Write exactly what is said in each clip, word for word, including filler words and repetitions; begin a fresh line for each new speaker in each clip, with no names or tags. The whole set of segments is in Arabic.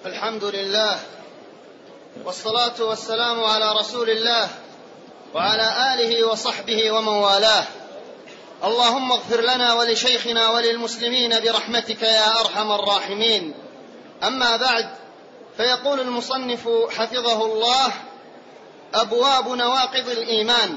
الحمد لله والصلاة والسلام على رسول الله وعلى آله وصحبه ومن والاه. اللهم اغفر لنا ولشيخنا وللمسلمين برحمتك يا أرحم الراحمين. أما بعد، فيقول المصنف حفظه الله: أبواب نواقض الإيمان.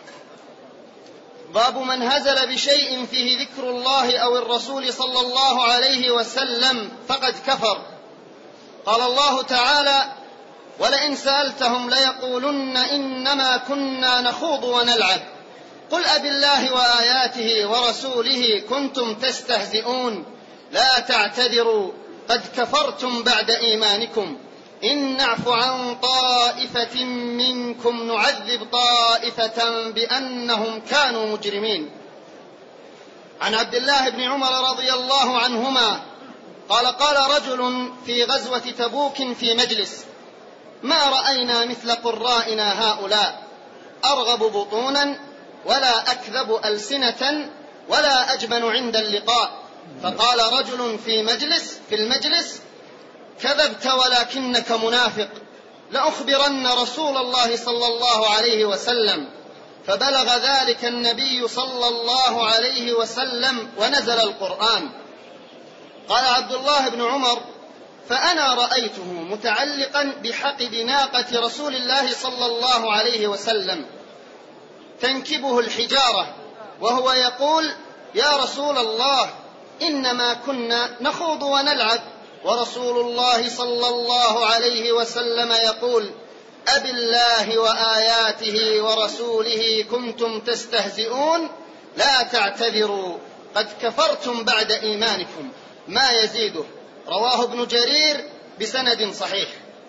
باب من هزل بشيء فيه ذكر الله أو الرسول صلى الله عليه وسلم فقد كفر. قال الله تعالى: ولئن سألتهم ليقولن إنما كنا نخوض ونلعب قل أبالله وآياته ورسوله كنتم تستهزئون لا تعتذروا قد كفرتم بعد إيمانكم إن نعف عن طائفة منكم نعذب طائفة بأنهم كانوا مجرمين. عن عبد الله بن عمر رضي الله عنهما قال: قال رجل في غزوة تبوك في مجلس: ما رأينا مثل قرائنا هؤلاء، أرغب بطونا ولا أكذب ألسنة ولا أجبن عند اللقاء. فقال رجل في مجلس في المجلس: كذبت ولكنك منافق، لأخبرن رسول الله صلى الله عليه وسلم. فبلغ ذلك النبي صلى الله عليه وسلم ونزل القرآن. قال عبد الله بن عمر: فأنا رأيته متعلقا بحقد ناقة رسول الله صلى الله عليه وسلم تنكبه الحجارة وهو يقول: يا رسول الله إنما كنا نخوض ونلعب، ورسول الله صلى الله عليه وسلم يقول: أبالله وآياته ورسوله كنتم تستهزئون لا تعتذروا قد كفرتم بعد إيمانكم ما يزيده. رواه ابن جرير بسند صحيح.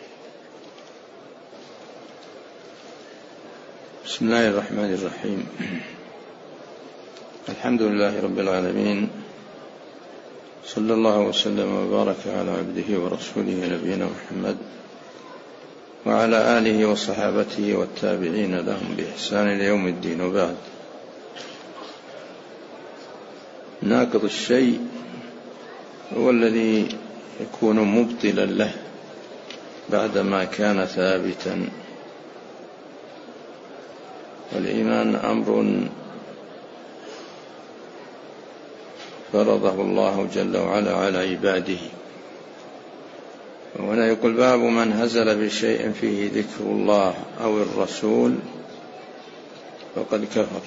بسم الله الرحمن الرحيم. الحمد لله رب العالمين، صلى الله وسلم وبارك على عبده ورسوله نبينا محمد وعلى آله وصحابته والتابعين لهم بإحسان إلى يوم الدين. وبعد، ناقض الشيء هو الذي يكون مبطلا له بعدما كان ثابتا. والإيمان أمر فرضه الله جل وعلا على عباده. وهنا يقول: باب من هزل بشيء فيه ذكر الله أو الرسول فقد كفر.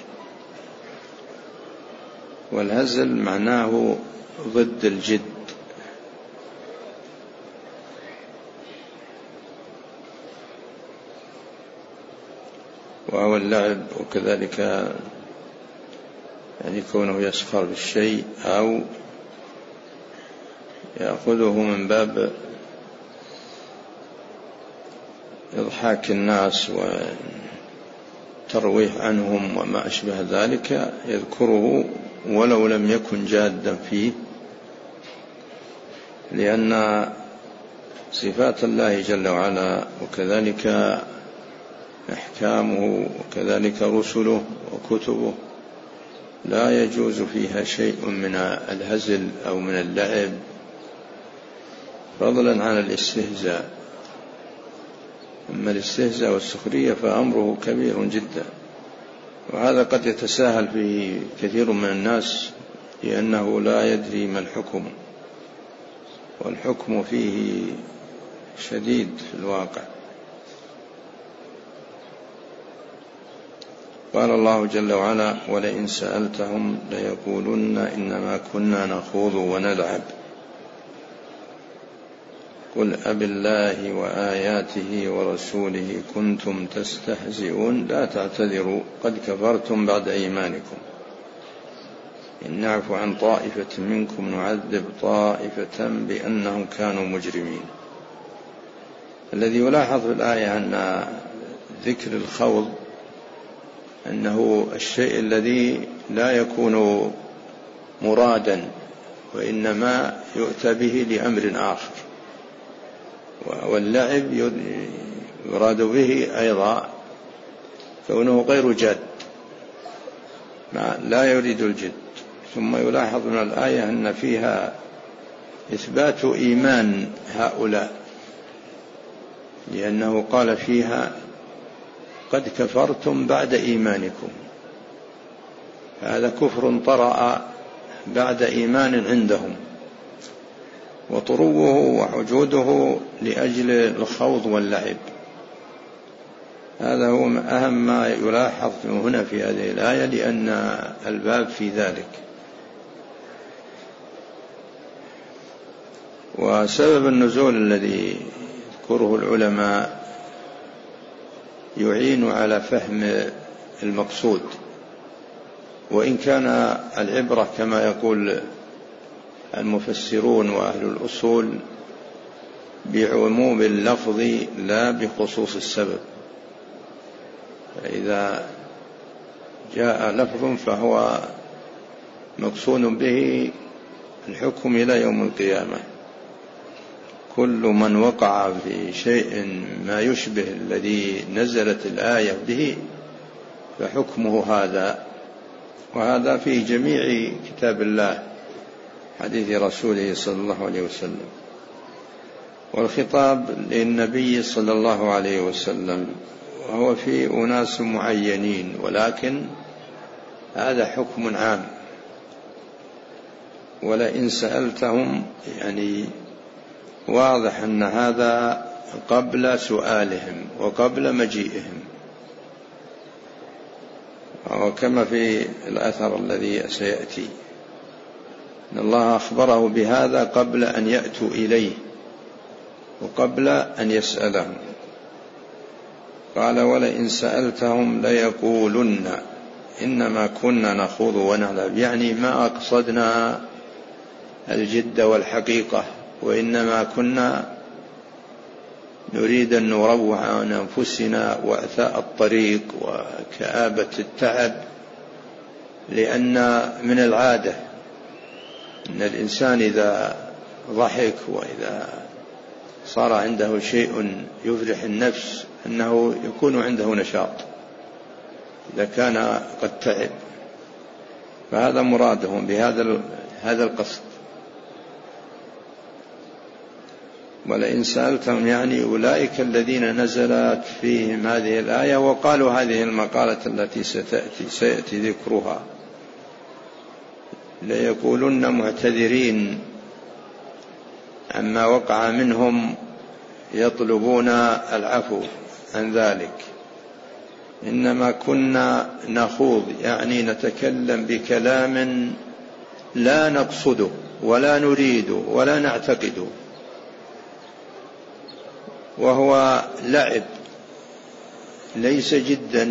والهزل معناه ضد الجد، وهو اللعب، وكذلك يعني كونه يسخر بالشيء أو يأخذه من باب إضحاك الناس وترويح عنهم وما أشبه ذلك، يذكره ولو لم يكن جادا فيه، لأن صفات الله جل وعلا وكذلك أحكامه وكذلك رسله وكتبه لا يجوز فيها شيء من الهزل أو من اللعب، فضلا عن الاستهزاء. أما الاستهزاء والسخرية فأمره كبير جدا، وهذا قد يتساهل فيه كثير من الناس لأنه لا يدري ما الحكم، والحكم فيه شديد في الواقع. قال الله جل وعلا: ولئن سألتهم ليقولن إنما كنا نخوض ونلعب قل أبالله وآياته ورسوله كنتم تستهزئون لا تعتذروا قد كفرتم بعد إيمانكم إن نعف عن طائفة منكم نعذب طائفة بأنهم كانوا مجرمين. الذي يلاحظ في الآية أن ذكر الخوض أنه الشيء الذي لا يكون مرادا، وإنما يؤتى به لأمر آخر، واللعب يراد به أيضا كونه غير جاد، لا يريد الجد. ثم يلاحظ من الآية أن فيها إثبات إيمان هؤلاء لأنه قال فيها قد كفرتم بعد إيمانكم، هذا كفر طرأ بعد إيمان عندهم، وطروه وحجوده لأجل الخوض واللعب. هذا هو أهم ما يلاحظ هنا في هذه الآية، لأن الباب في ذلك. وسبب النزول الذي يذكره العلماء يعين على فهم المقصود، وإن كان العبرة كما يقول المفسرون وأهل الأصول بعموم اللفظ لا بخصوص السبب. فإذا جاء لفظ فهو مقصود به الحكم إلى يوم القيامة. كل من وقع في شيء ما يشبه الذي نزلت الآية به فحكمه هذا، وهذا في جميع كتاب الله حديث رسوله صلى الله عليه وسلم. والخطاب للنبي صلى الله عليه وسلم وهو في أناس معينين، ولكن هذا حكم عام. ولئن سألتهم، يعني واضح أن هذا قبل سؤالهم وقبل مجيئهم، وكما في الأثر الذي سيأتي أن الله أخبره بهذا قبل أن يأتوا إليه وقبل أن يسألهم. قال ولئن سألتهم ليقولن إنما كنا نخوض ونلعب، يعني ما أقصدنا الجد والحقيقة، وإنما كنا نريد أن نروع عن أنفسنا وأثاء الطريق وكآبة التعب، لأن من العادة أن الإنسان إذا ضحك وإذا صار عنده شيء يفرح النفس أنه يكون عنده نشاط إذا كان قد تعب. فهذا مرادهم بهذا هذا القصد. ولئن سألتهم يعني أولئك الذين نزلت فيهم هذه الآية وقالوا هذه المقالة التي ستأتي سيأتي ذكرها، ليقولن معتذرين عما وقع منهم، يطلبون العفو عن ذلك. إنما كنا نخوض، يعني نتكلم بكلام لا نقصده ولا نريده ولا نعتقده، وهو لعب ليس جدا.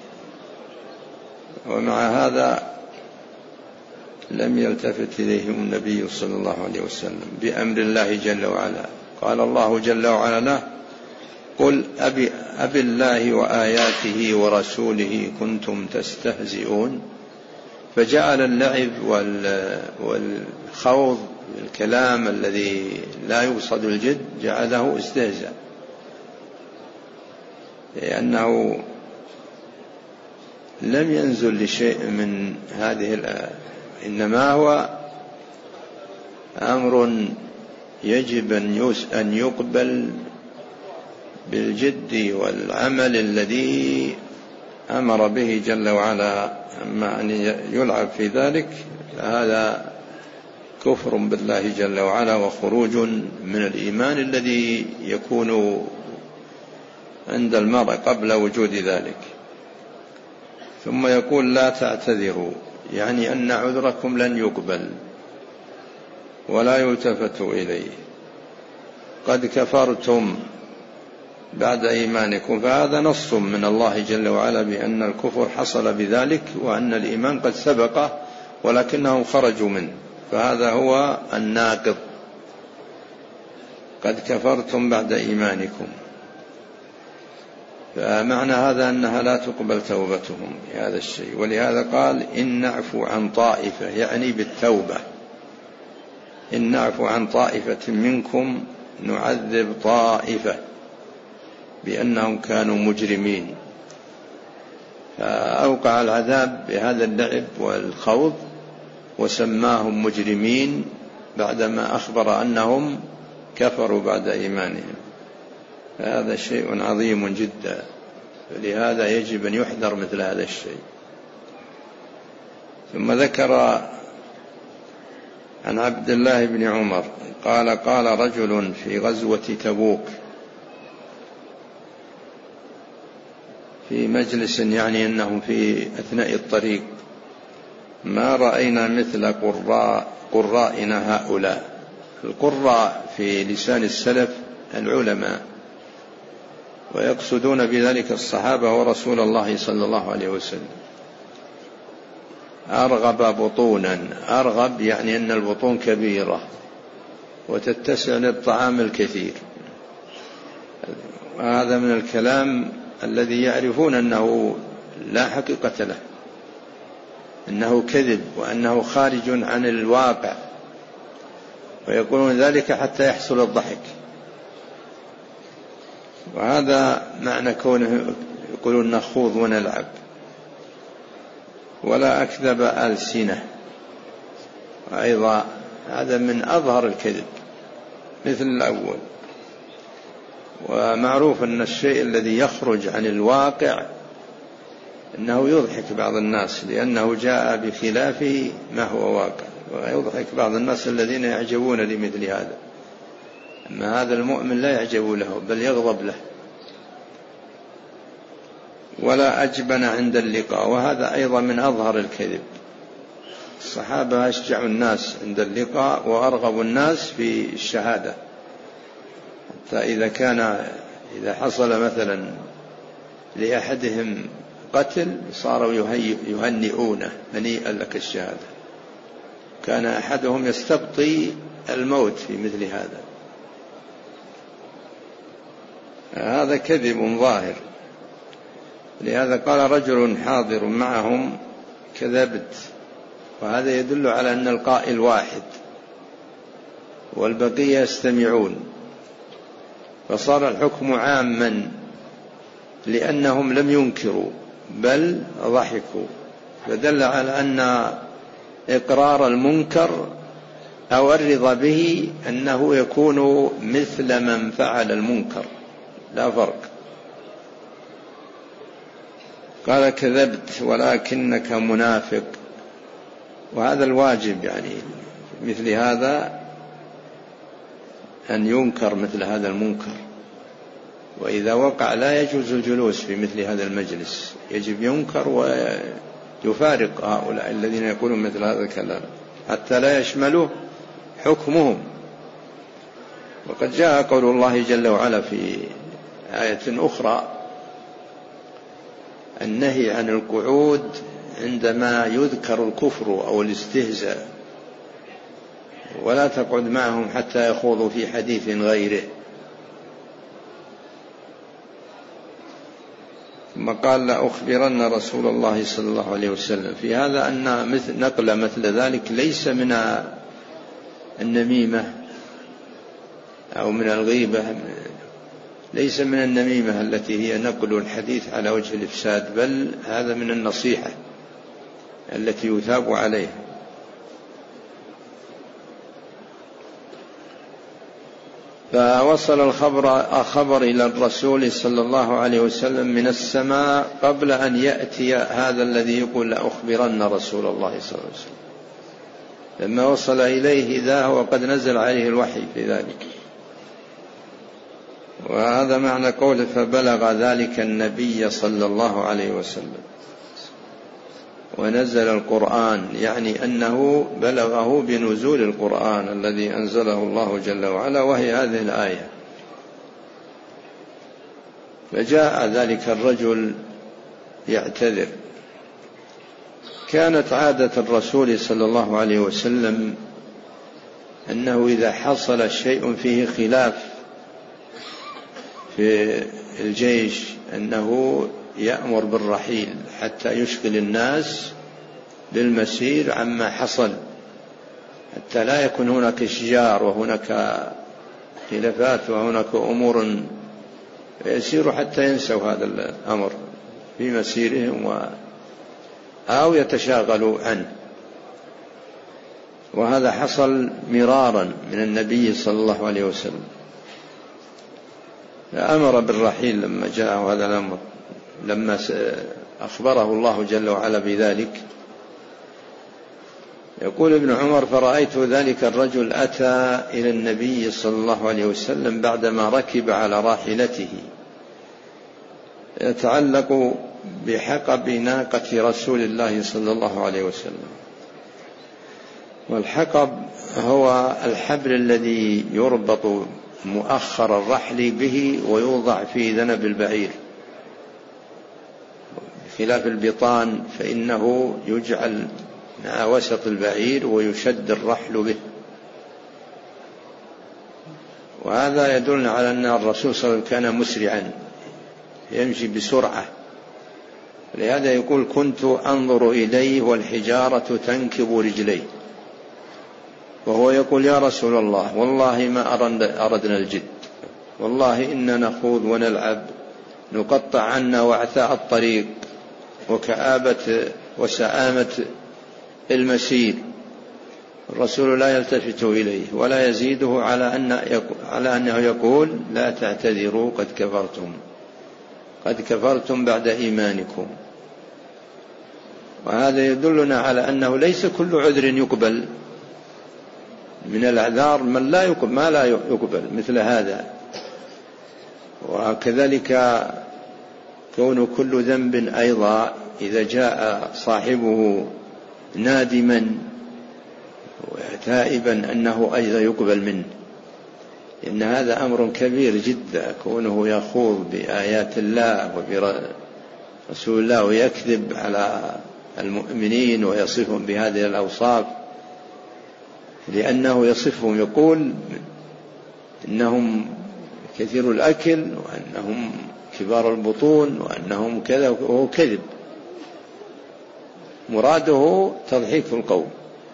ومع هذا لم يلتفت إليهم النبي صلى الله عليه وسلم بأمر الله جل وعلا. قال الله جل وعلا له قل أبي, أبي الله وآياته ورسوله كنتم تستهزئون، فجعل اللعب والخوض الكلام الذي لا يقصد الجد جعله استهزاء، لأنه لم ينزل لشيء من هذه الآية، إنما هو أمر يجب أن يقبل بالجد والعمل الذي أمر به جل وعلا. أما أن يلعب في ذلك فهذا كفر بالله جل وعلا وخروج من الإيمان الذي يكون عند المرء قبل وجود ذلك. ثم يقول لا تعتذروا، يعني أن عذركم لن يقبل ولا يلتفت إليه، قد كفرتم بعد إيمانكم. فهذا نص من الله جل وعلا بأن الكفر حصل بذلك، وأن الإيمان قد سبقه ولكنهم خرجوا منه، فهذا هو الناقض، قد كفرتم بعد إيمانكم. فمعنى هذا أنها لا تقبل توبتهم بهذا الشيء. ولهذا قال إن نعفو عن طائفة، يعني بالتوبة، إن نعفو عن طائفة منكم نعذب طائفة بأنهم كانوا مجرمين. فأوقع العذاب بهذا اللعب والخوض وسماهم مجرمين بعدما أخبر أنهم كفروا بعد إيمانهم. هذا شيء عظيم جدا، فلهذا يجب أن يحذر مثل هذا الشيء. ثم ذكر عن عبد الله بن عمر قال قال رجل في غزوة تبوك في مجلس، يعني أنهم في أثناء الطريق: ما رأينا مثل قراء قرائنا هؤلاء. القراء في لسان السلف العلماء، ويقصدون بذلك الصحابة ورسول الله صلى الله عليه وسلم. أرغب بطونا، أرغب يعني أن البطون كبيرة وتتسع للطعام الكثير. هذا من الكلام الذي يعرفون أنه لا حقيقة له، أنه كذب وأنه خارج عن الواقع، ويقولون ذلك حتى يحصل الضحك. وهذا معنى كونه يقولون نخوض ونلعب. ولا أكذب ألسنة، وأيضا هذا من أظهر الكذب مثل الأول. ومعروف أن الشيء الذي يخرج عن الواقع أنه يضحك بعض الناس، لأنه جاء بخلافه ما هو واقع، ويضحك بعض الناس الذين يعجبون لمثل هذا. أما هذا المؤمن لا يعجب له بل يغضب له. ولا أجبن عند اللقاء، وهذا أيضا من أظهر الكذب. الصحابة أشجع الناس عند اللقاء وأرغب الناس في الشهادة، حتى إذا كان إذا حصل مثلا لأحدهم قتل صاروا يهنئونه: هنيئا لك الشهادة. كان أحدهم يستبطي الموت في مثل هذا. هذا كذب ظاهر. لهذا قال رجل حاضر معهم: كذبت. وهذا يدل على أن القائل واحد والبقية يستمعون، فصار الحكم عاما، لأنهم لم ينكروا بل ضحكوا، فدل على أن إقرار المنكر أو الرضا به أنه يكون مثل من فعل المنكر، لا فرق. قال: كذبت ولكنك منافق. وهذا الواجب، يعني مثل هذا أن ينكر مثل هذا المنكر، وإذا وقع لا يجوز الجلوس في مثل هذا المجلس، يجب ينكر ويفارق هؤلاء الذين يقولون مثل هذا الكلام حتى لا يشملوا حكمهم. وقد جاء قول الله جل وعلا في آية أخرى النهي عن القعود عندما يذكر الكفر أو الاستهزاء: ولا تقعد معهم حتى يخوضوا في حديث غيره. ثم قال: لا أخبرن رسول الله صلى الله عليه وسلم. في هذا أن مثل نقل مثل ذلك ليس من النميمة أو من الغيبة، ليس من النميمة التي هي نقل الحديث على وجه الإفساد، بل هذا من النصيحة التي يثاب عليها. فوصل الخبر خبر إلى الرسول صلى الله عليه وسلم من السماء قبل أن يأتي هذا الذي يقول: لأخبرن رسول الله صلى الله عليه وسلم. لما وصل إليه إذا هو قد نزل عليه الوحي في ذلك. وهذا معنى قوله: فبلغ ذلك النبي صلى الله عليه وسلم ونزل القرآن، يعني أنه بلغه بنزول القرآن الذي أنزله الله جل وعلا، وهي هذه الآية. فجاء ذلك الرجل يعتذر. كانت عادة الرسول صلى الله عليه وسلم أنه إذا حصل شيء فيه خلاف في الجيش أنه يأمر بالرحيل حتى يشغل الناس بالمسير عما حصل، حتى لا يكون هناك اشجار وهناك خلافات وهناك أمور يسير حتى ينسوا هذا الأمر في مسيرهم و أو يتشاغلوا عنه. وهذا حصل مرارا من النبي صلى الله عليه وسلم. أمر بالرحيل لما جاءه هذا الأمر، لما أخبره الله جل وعلا بذلك. يقول ابن عمر: فرأيت ذلك الرجل أتى إلى النبي صلى الله عليه وسلم بعدما ركب على راحلته يتعلق بحقب ناقة رسول الله صلى الله عليه وسلم. والحقب هو الحبل الذي يربط مؤخر الرحل به ويوضع في ذنب البعير، خلاف البطان فإنه يجعل مع وسط البعير ويشد الرحل به. وهذا يدل على أن الرسول صلى الله عليه وسلم كان مسرعا يمشي بسرعة، لهذا يقول: كنت أنظر إليه والحجارة تنكب رجليه، وهو يقول: يا رسول الله والله ما أردنا الجد، والله إننا نخوض ونلعب، نقطع عنا وعثاء الطريق وكآبة وسآمة المسير. الرسول لا يلتفت إليه ولا يزيده على أن على أنه يقول: لا تعتذروا قد كفرتم قد كفرتم بعد إيمانكم. وهذا يدلنا على أنه ليس كل عذر يقبل، من الأعذار من لا يقبل ما لا يقبل مثل هذا. وكذلك كون كل ذنب أيضا إذا جاء صاحبه نادما وتائبا أنه أيضا يقبل منه، إن هذا أمر كبير جدا، كونه يخوض بآيات الله وبرسول الله ويكذب على المؤمنين ويصفهم بهذه الأوصاف، لأنه يصفهم يقول إنهم كثير الأكل وأنهم كبار البطون وأنهم كذا، وهو كذب، مراده تضحيك القوم.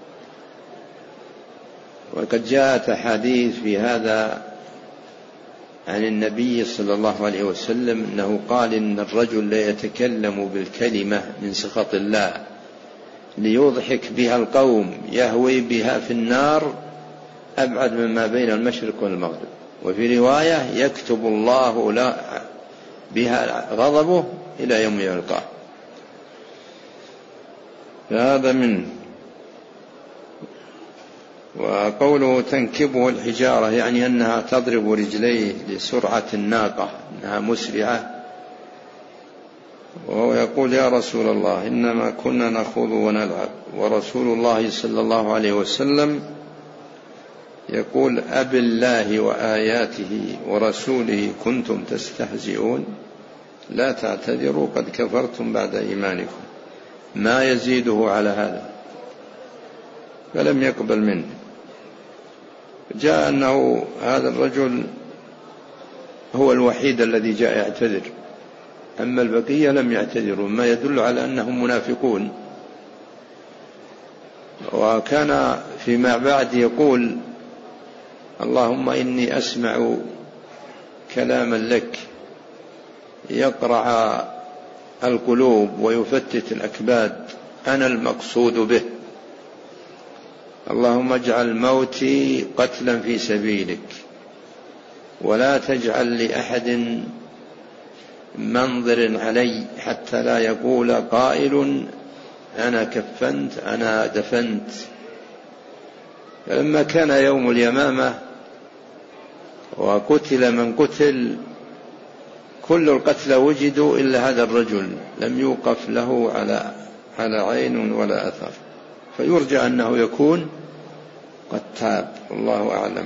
وقد جاءت أحاديث في هذا عن النبي صلى الله عليه وسلم أنه قال: إن الرجل لا يتكلم بالكلمة من سخط الله ليضحك بها القوم يهوي بها في النار أبعد مما بين المشرق والمغرب. وفي رواية: يكتب الله لا بها غضبه إلى يوم يلقاه. فهذا منه. وقوله تنكبه الحجارة يعني أنها تضرب رجليه لسرعة الناقة، أنها مسرعة. وهو يقول: يا رسول الله إنما كنا نخوض ونلعب، ورسول الله صلى الله عليه وسلم يقول: أب الله وآياته ورسوله كنتم تستهزئون، لا تعتذروا قد كفرتم بعد إيمانكم. ما يزيده على هذا، فلم يقبل منه. جاء أنه هذا الرجل هو الوحيد الذي جاء يعتذر، أما البقية لم يعتذروا، ما يدل على أنهم منافقون. وكان فيما بعد يقول: اللهم إني أسمع كلاما لك يقرع القلوب ويفتت الأكباد، أنا المقصود به، اللهم اجعل موتي قتلا في سبيلك، ولا تجعل لأحد منظر علي حتى لا يقول قائل أنا كفنت أنا دفنت. فلما كان يوم اليمامة وقتل من قتل، كل القتلى وجدوا إلا هذا الرجل، لم يوقف له على على عين ولا أثر، فيرجى أنه يكون قد تاب، والله أعلم.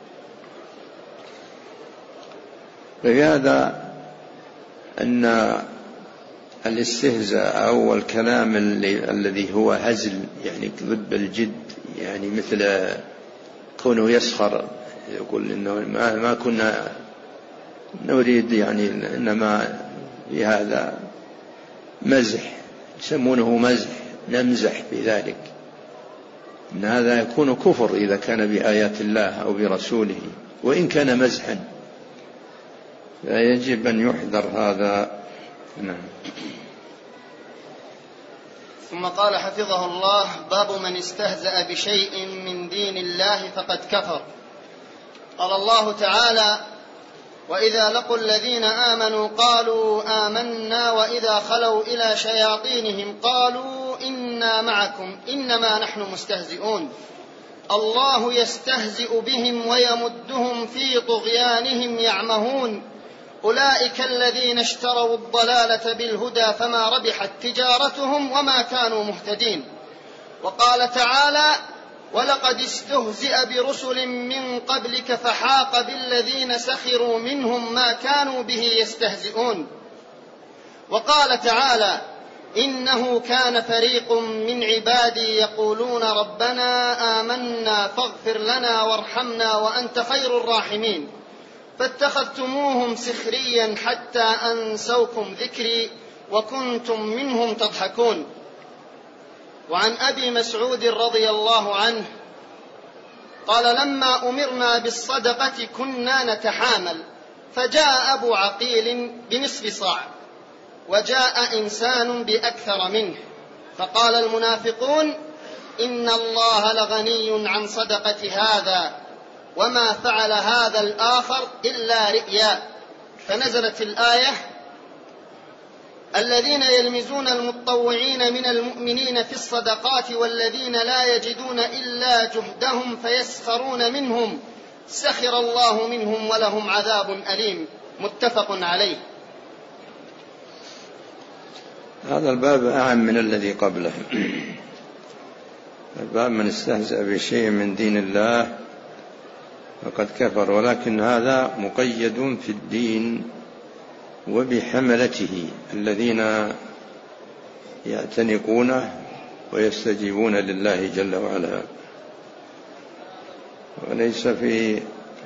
فهذا أن الاستهزاء أو الكلام الذي هو هزل يعني ضد الجد، يعني مثل كونه يسخر يقول إنه ما كنا نريد، يعني إنما في هذا مزح، يسمونه مزح، نمزح بذلك، إن هذا يكون كفر إذا كان بآيات الله أو برسوله وإن كان مزحا، فيجب أن يحذر هذا. نعم.
ثم قال حفظه الله: باب من استهزأ بشيء من دين الله فقد كفر. قال الله تعالى: وإذا لقوا الذين آمنوا قالوا آمنا وإذا خلوا إلى شياطينهم قالوا إنا معكم إنما نحن مستهزئون الله يستهزئ بهم ويمدهم في طغيانهم يعمهون أولئك الذين اشتروا الضلالة بالهدى فما ربحت تجارتهم وما كانوا مهتدين. وقال تعالى ولقد استهزئ برسل من قبلك فحاق بالذين سخروا منهم ما كانوا به يستهزئون. وقال تعالى إنه كان فريق من عبادي يقولون ربنا آمنا فاغفر لنا وارحمنا وأنت خير الراحمين فاتخذتموهم سخريا حتى أنسوكم ذكري وكنتم منهم تضحكون. وعن أبي مسعود رضي الله عنه قال لما أمرنا بالصدقة كنا نتحامل فجاء أبو عقيل بنصف صاع وجاء إنسان بأكثر منه فقال المنافقون إن الله لغني عن صدقة هذا وما فعل هذا الآخر إلا رئياء. فنزلت الآية الذين يلمزون المتطوعين من المؤمنين في الصدقات والذين لا يجدون إلا جهدهم فيسخرون منهم سخر الله منهم ولهم عذاب أليم. متفق عليه.
هذا الباب أعم من الذي قبله. الباب من استهزأ بشيء من دين الله فقد كفر، ولكن هذا مقيد في الدين وبحملته الذين يعتنقونه ويستجيبون لله جل وعلا، وليس في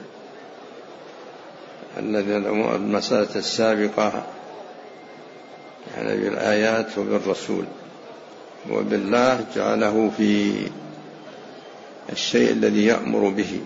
المسألة السابقة يعني بالآيات وبالرسول، وبالله جعله في الشيء الذي يأمر به.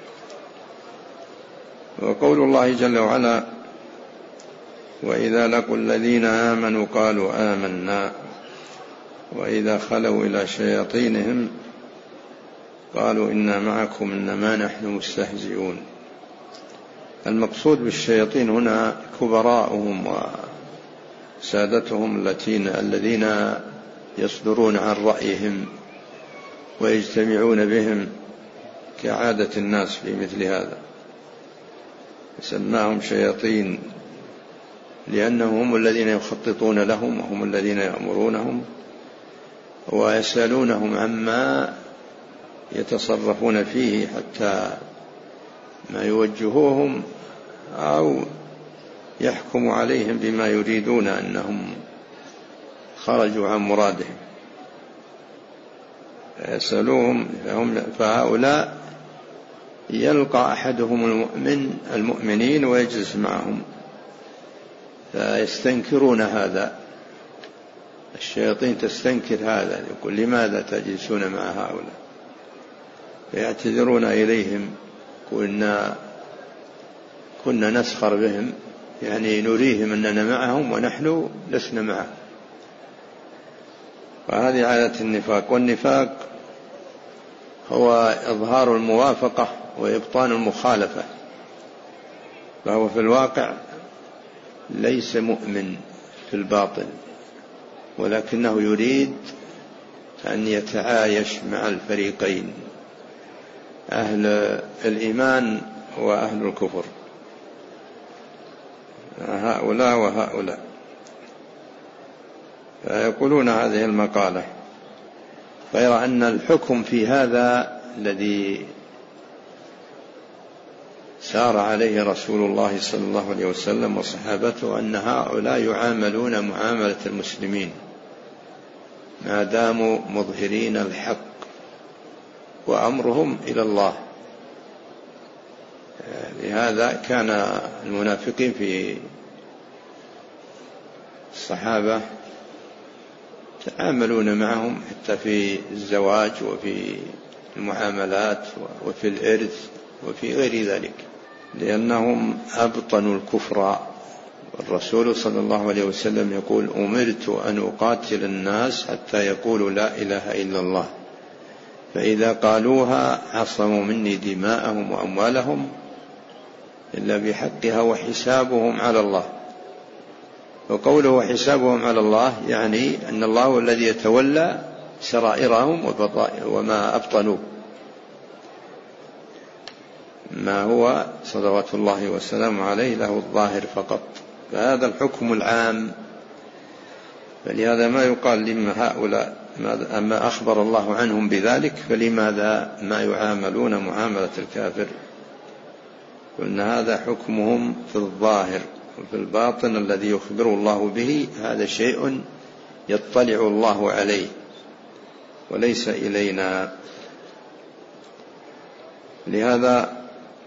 وقول الله جل وعلا وإذا لقوا الذين آمنوا قالوا آمنا وإذا خلوا إلى شياطينهم قالوا إنا معكم إنما نحن مستهزئون. المقصود بالشياطين هنا كبراءهم وسادتهم الذين يصدرون عن رأيهم ويجتمعون بهم كعادة الناس في مثل هذا، سماهم شياطين لأنهم هم الذين يخططون لهم وهم الذين يأمرونهم ويسألونهم عما يتصرفون فيه حتى ما يوجهوهم أو يحكموا عليهم بما يريدون أنهم خرجوا عن مرادهم، يسألوهم. فهؤلاء يلقى أحدهم المؤمن المؤمنين ويجلس معهم فيستنكرون هذا، الشياطين تستنكر هذا، يقول لماذا تجلسون مع هؤلاء؟ فيعتذرون إليهم كنا كنا نسخر بهم، يعني نريهم أننا معهم ونحن لسنا معهم. وهذه عادة النفاق، والنفاق هو إظهار الموافقة وإبطان المخالفة، فهو في الواقع ليس مؤمن في الباطن، ولكنه يريد أن يتعايش مع الفريقين، أهل الإيمان وأهل الكفر، هؤلاء وهؤلاء. فيقولون هذه المقالة، غير أن الحكم في هذا الذي سار عليه رسول الله صلى الله عليه وسلم وصحابته أن هؤلاء يعاملون معاملة المسلمين ما داموا مظهرين الحق وأمرهم إلى الله. لهذا كان المنافقين في الصحابة تعاملون معهم حتى في الزواج وفي المعاملات وفي الإرث وفي غير ذلك، لأنهم أبطنوا الكفر. والرسول صلى الله عليه وسلم يقول أمرت أن أقاتل الناس حتى يقولوا لا إله إلا الله، فإذا قالوها عصموا مني دماءهم وأموالهم إلا بحقها وحسابهم على الله. وقوله وحسابهم على الله يعني أن الله هو الذي يتولى سرائرهم وما أبطنوا، ما هو صلوات الله وسلامه عليه له الظاهر فقط. فهذا الحكم العام. فلهذا ما يقال لما هؤلاء أما أخبر الله عنهم بذلك فلماذا ما يعاملون معاملة الكافر؟ قلنا هذا حكمهم في الظاهر، وفي الباطن الذي يخبر الله به هذا شيء يطلع الله عليه وليس إلينا. لهذا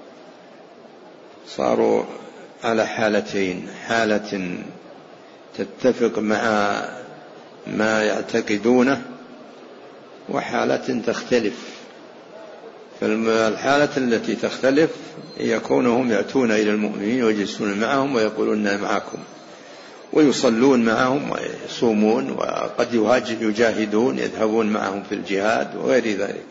صاروا على حالتين: حالة تتفق مع ما يعتقدونه، وحالة تختلف. فالحالة التي تختلف هي كونهم يأتون إلى المؤمنين ويجلسون معهم ويقولون معكم، ويصلون معهم ويصومون، وقد يجاهدون يذهبون معهم في الجهاد وغير ذلك.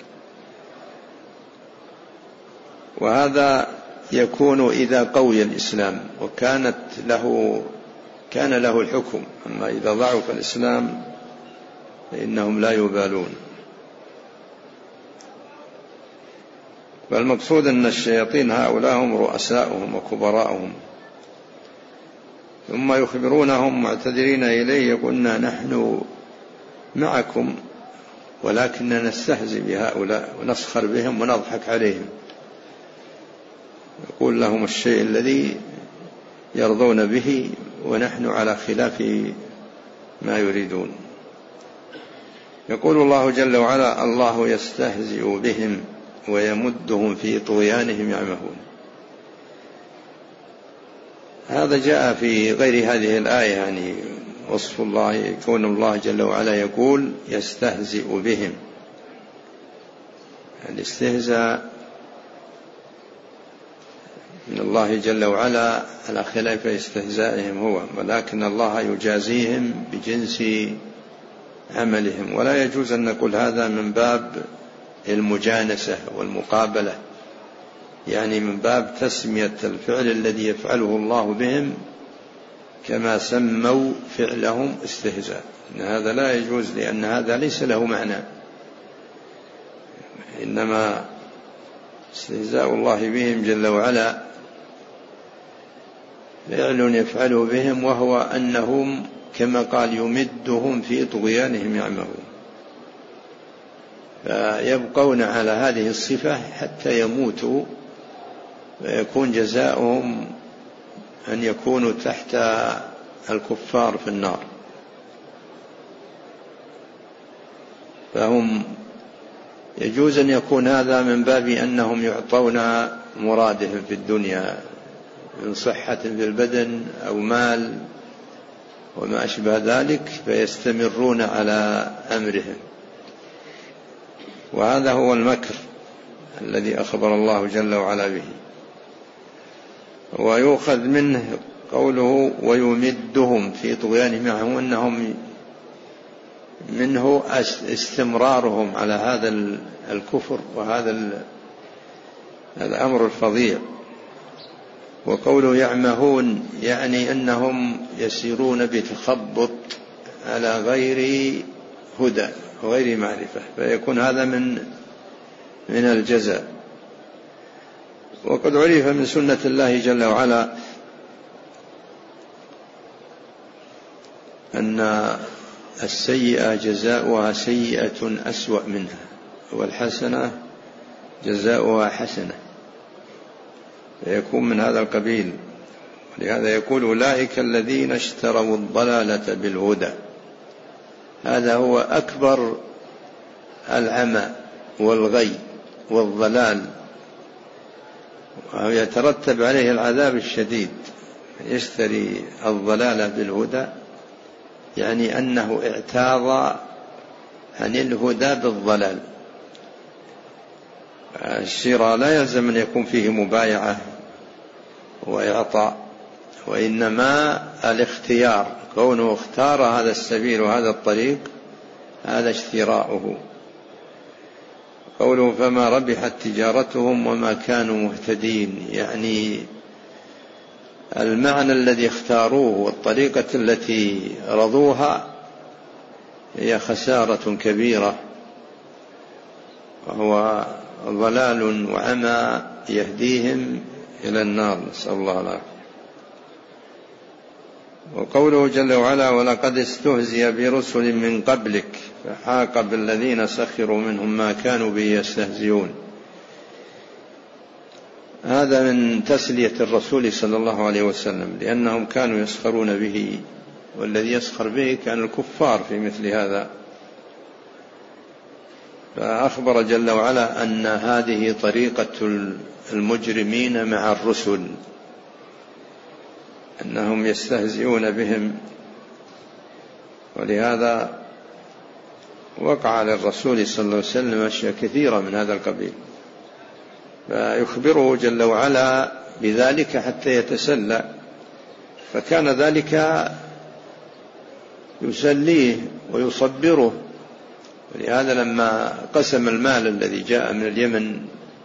وهذا يكون إذا قوي الإسلام وكانت له كان له الحكم. أما إذا ضعف الإسلام فإنهم لا يبالون. فالمقصود أن الشياطين هؤلاء هم رؤساؤهم وكبراؤهم، ثم يخبرونهم معتذرين إليه يقولون نحن معكم ولكننا نستهزئ بهؤلاء ونسخر بهم ونضحك عليهم. يقول لهم الشيء الذي يرضون به ونحن على خلاف ما يريدون. يقول الله جل وعلا: الله يستهزئ بهم ويمدهم في طغيانهم يعمهون. هذا جاء في غير هذه الآية، يعني وصف الله، يكون الله جل وعلا يقول يستهزئ بهم. الاستهزاء من الله جل وعلا على خلاف استهزائهم هو، ولكن الله يجازيهم بجنس عملهم. ولا يجوز أن نقول هذا من باب المجانسة والمقابلة، يعني من باب تسمية الفعل الذي يفعله الله بهم كما سموا فعلهم استهزاء. إن هذا لا يجوز، لأن هذا ليس له معنى. إنما استهزاء الله بهم جل وعلا فعل يفعله بهم، وهو أنهم كما قال يمدهم في طغيانهم يعمهون، فيبقون على هذه الصفة حتى يموتوا، ويكون جزاؤهم أن يكونوا تحت الكفار في النار. فهم يجوز أن يكون هذا من باب أنهم يعطون مرادهم في الدنيا من صحة في البدن أو مال وما أشبه ذلك، فيستمرون على أمرهم. وهذا هو المكر الذي أخبر الله جل وعلا به. ويؤخذ منه قوله ويمدهم في طغيانهم معهم، أنهم منه استمرارهم على هذا الكفر وهذا الأمر الفظيع. وقوله يعمهون يعني أنهم يسيرون بتخبط على غير هدى وغير معرفة، فيكون هذا من من الجزاء. وقد عرف من سنة الله جل وعلا أن السيئة جزاؤها سيئة أسوأ منها، والحسنة جزاؤها حسنة، فيكون من هذا القبيل. ولهذا يقول أولئك الذين اشتروا الضلالة بالهدى. هذا هو أكبر العمى والغي والضلال، ويترتب عليه العذاب الشديد. يشتري الضلالة بالهدى يعني أنه اعتاض عن الهدى بالضلال. الشراء لا يلزم أن يكون فيه مبايعة وإعطاء، وإنما الاختيار، كونه اختار هذا السبيل وهذا الطريق، هذا اشتراؤه. قوله فما ربحت تجارتهم وما كانوا مهتدين، يعني المعنى الذي اختاروه والطريقة التي رضوها هي خسارة كبيرة، وهو ضلال وعمى يهديهم إلى النار، نسأل الله العافية. وقوله جل وعلا: ولقد استهزئ برسل من قبلك فحاق بالذين سخروا منهم ما كانوا به يستهزئون. هذا من تسلية الرسول صلى الله عليه وسلم، لأنهم كانوا يسخرون به، والذي يسخر به كان الكفار في مثل هذا. فأخبر جل وعلا أن هذه طريقة المجرمين مع الرسل، أنهم يستهزئون بهم، ولهذا وقع للرسول صلى الله عليه وسلم أشياء كثيرة من هذا القبيل، فيخبره جل وعلا بذلك حتى يتسلى، فكان ذلك يسليه ويصبره. ولهذا لما قسم المال الذي جاء من اليمن،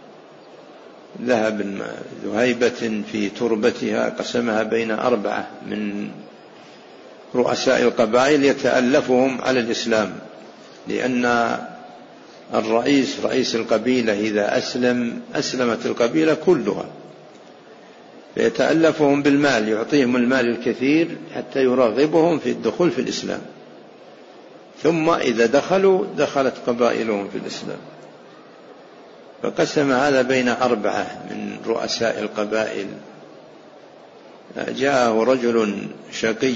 ذهب ذهيبة في تربتها قسمها بين أربعة من رؤساء القبائل يتألفهم على الإسلام، لأن الرئيس رئيس القبيلة إذا أسلم أسلمت القبيلة كلها، فيتألفهم بالمال، يعطيهم المال الكثير حتى يرغبهم في الدخول في الإسلام، ثم إذا دخلوا دخلت قبائلهم في الإسلام. فقسم هذا بين أربعة من رؤساء القبائل. جاءه رجل شقي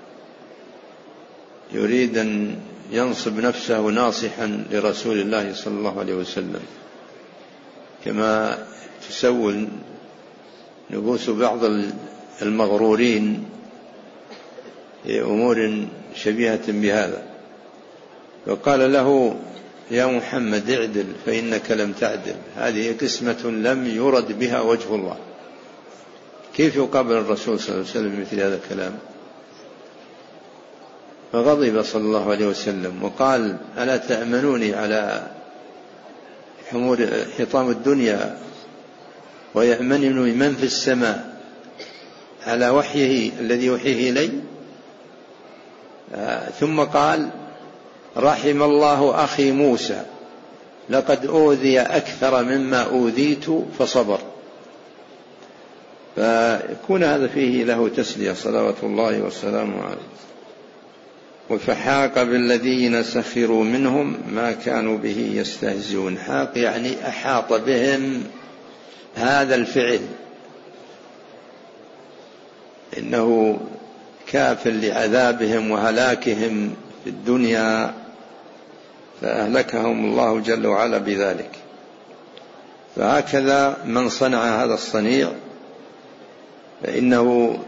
يريد أن ينصب نفسه ناصحا لرسول الله صلى الله عليه وسلم، كما تسول نفوس بعض المغرورين في أمور شبيهة بهذا. وقال له: يا محمد اعدل فإنك لم تعدل، هذه قسمة لم يرد بها وجه الله. كيف يقابل الرسول صلى الله عليه وسلم مثل هذا الكلام؟ فغضب صلى الله عليه وسلم وقال: ألا تأمنوني على حمور حطام الدنيا ويأمنني من في السماء على وحيه الذي يوحيه إلي؟ آه ثم قال: رحم الله أخي موسى، لقد أوذي أكثر مما أوذيت فصبر. فيكون هذا فيه له تسلية صلوات الله والسلام عليه. وفحاق بالذين سخروا منهم ما كانوا به يستهزئون. حاق يعني أحاط بهم هذا الفعل، إنه كاف لعذابهم وهلاكهم في الدنيا، فأهلكهم الله جل وعلا بذلك. فهكذا من صنع هذا الصنيع فإنه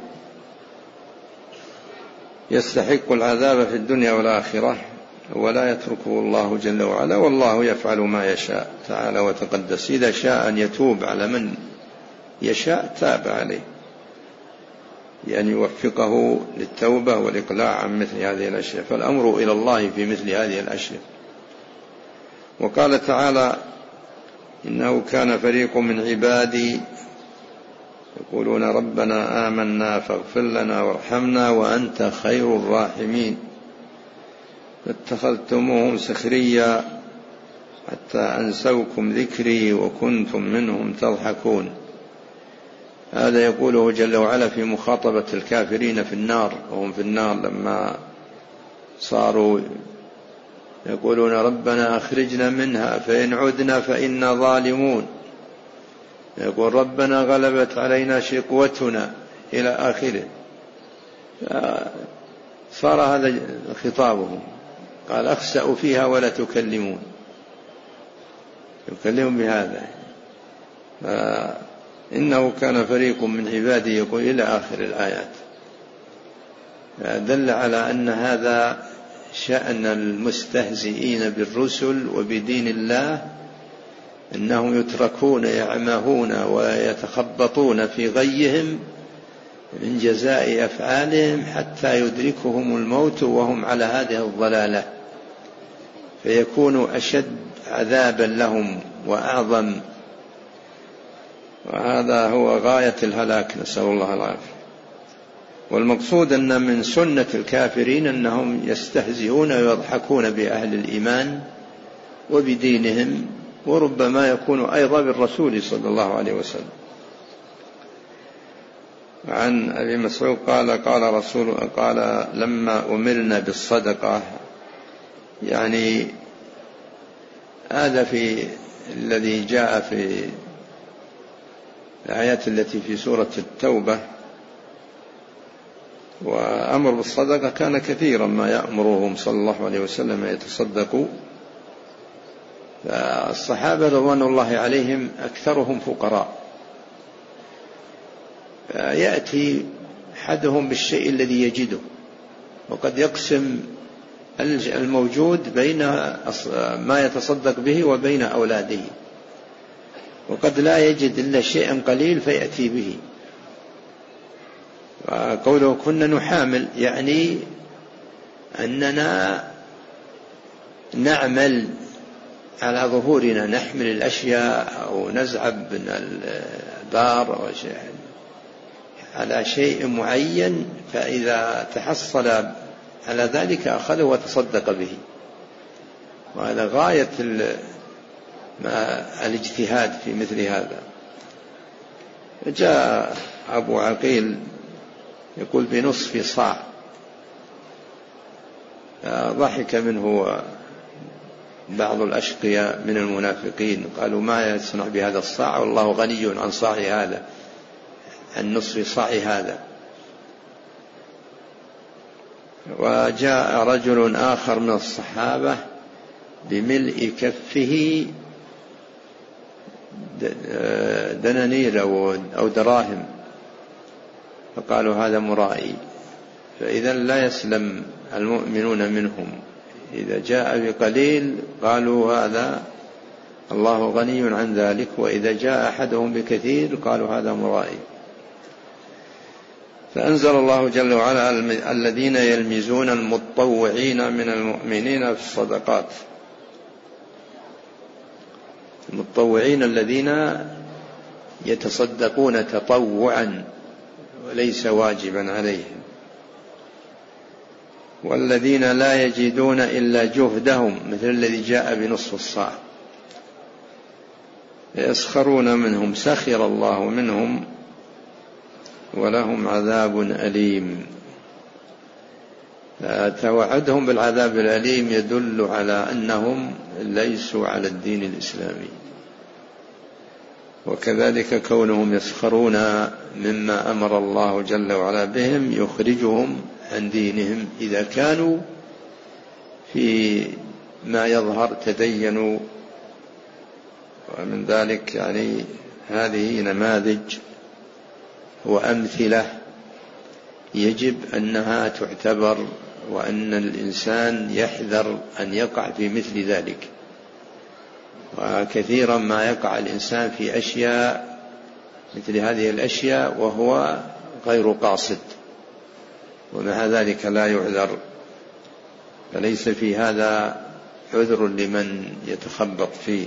يستحق العذاب في الدنيا والآخرة، ولا يتركه الله جل وعلا، والله يفعل ما يشاء تعالى وتقدس. إذا شاء أن يتوب على من يشاء تاب عليه، يعني يوفقه للتوبة والإقلاع عن مثل هذه الأشياء، فالأمر إلى الله في مثل هذه الأشياء. وقال تعالى: إنه كان فريق من عبادي يقولون ربنا آمنا فاغفر لنا وارحمنا وأنت خير الراحمين فاتخذتموهم سخريا حتى أنسوكم ذكري وكنتم منهم تضحكون. هذا يقوله جل وعلا في مخاطبة الكافرين في النار، وهم في النار لما صاروا يقولون ربنا أخرجنا منها فإن عدنا فإنا ظالمون، يقول ربنا غلبت علينا شقوتنا إلى آخره. صار هذا خطابهم، قال اخسأوا فيها ولا تكلمون، يكلمون بهذا. إنه كان فريق من عبادي يقول إلى آخر الآيات. دل على أن هذا شأن المستهزئين بالرسل وبدين الله، إنهم يتركون يعمهون ويتخبطون في غيهم من جزاء أفعالهم حتى يدركهم الموت وهم على هذه الضلالة، فيكون أشد عذابا لهم وأعظم، وهذا هو غاية الهلاك، نسأل الله العافية. والمقصود أن من سنة الكافرين أنهم يستهزئون ويضحكون بأهل الإيمان وبدينهم، وربما يكون أيضا بالرسول صلى الله عليه وسلم. عن أبي مسعود قال قال رسول قال لما أمرنا بالصدقة، يعني هذا في الذي جاء في الآيات التي في سورة التوبة، وأمر بالصدقة كان كثيرا ما يأمرهم صلى الله عليه وسلم يتصدقوا. فالصحابة رضوان الله عليهم أكثرهم فقراء، فيأتي أحدهم بالشيء الذي يجده، وقد يقسم الموجود بين ما يتصدق به وبين أولاده، وقد لا يجد إلا شيئا قليل فيأتي به. وقوله كنا نحامل يعني أننا نعمل على ظهورنا، نحمل الأشياء أو نزعب من الدار أو شيء على شيء معين، فإذا تحصل على ذلك أخذه وتصدق به. وهذا غاية الاجتهاد في مثل هذا. جاء أبو عقيل يقول بنصف صاع، ضحك منه بعض الأشقياء من المنافقين، قالوا ما يصنع بهذا الصاع والله غني عن صاع هذا، عن نصف صاع هذا. وجاء رجل آخر من الصحابة بملء كفه دنانير أو دراهم، فقالوا هذا مرائي. فإذا لا يسلم المؤمنون منهم، إذا جاء بقليل قالوا هذا الله غني عن ذلك، وإذا جاء أحدهم بكثير قالوا هذا مرائي. فأنزل الله جل وعلا الذين يلمزون المتطوعين من المؤمنين في الصدقات، المتطوعين الذين يتصدقون تطوعا وليس واجبا عليهم، والذين لا يجدون إلا جهدهم مثل الذي جاء بنصف الصاع يسخرون منهم سخر الله منهم ولهم عذاب أليم. توعدهم بالعذاب الأليم يدل على أنهم ليسوا على الدين الإسلامي، وكذلك كونهم يسخرون مما أمر الله جل وعلا بهم يخرجهم عن دينهم إذا كانوا في ما يظهر تدينوا. ومن ذلك يعني هذه نماذج وأمثلة يجب أنها تعتبر، وأن الإنسان يحذر أن يقع في مثل ذلك. وكثيرا ما يقع الإنسان في أشياء مثل هذه الأشياء وهو غير قاصد، ومع ذلك لا يعذر، فليس في هذا عذر لمن يتخبط فيه.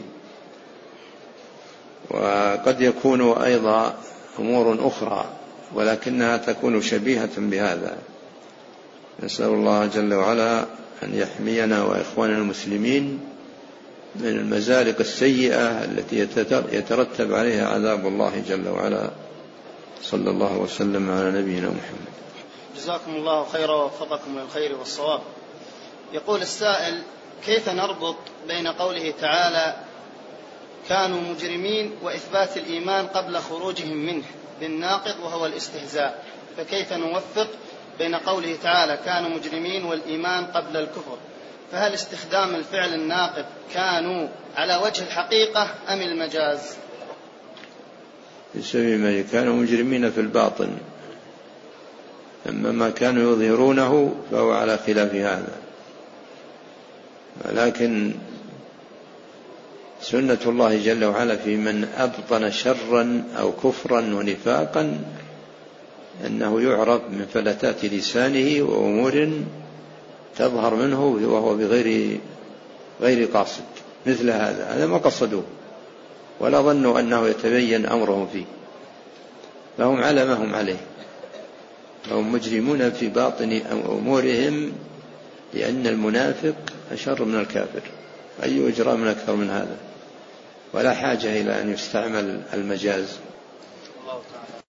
وقد يكون أيضا أمور أخرى ولكنها تكون شبيهة بهذا. نسأل الله جل وعلا أن يحمينا وإخواننا المسلمين من المزالق السيئة التي يترتب عليها عذاب الله جل وعلا. صلى الله وسلم على نبينا محمد.
جزاكم الله خيرا ووفقكم للخير والصواب. يقول السائل: كيف نربط بين قوله تعالى كانوا مجرمين وإثبات الإيمان قبل خروجهم منه بالناقض وهو الاستهزاء؟ فكيف نوفق بين قوله تعالى كانوا مجرمين والإيمان قبل الكفر؟ فهل استخدام الفعل الناقض كانوا على وجه الحقيقة أم المجاز؟
يسمي ما كانوا مجرمين في الباطن، أما ما كانوا يظهرونه فهو على خلاف هذا. ولكن سنة الله جل وعلا في من أبطن شرا أو كفرا ونفاقا أنه يعرف من فلتات لسانه وأمور تظهر منه وهو بغير غير قاصد. مثل هذا هذا ما قصدوه ولا ظنوا أنه يتبين أمرهم فيه، فهم على ما هم عليه. هم مجرمون في باطن أمورهم، لأن المنافق أشر من الكافر. أي إجرام أكثر من هذا؟ ولا حاجة إلى أن يستعمل المجاز.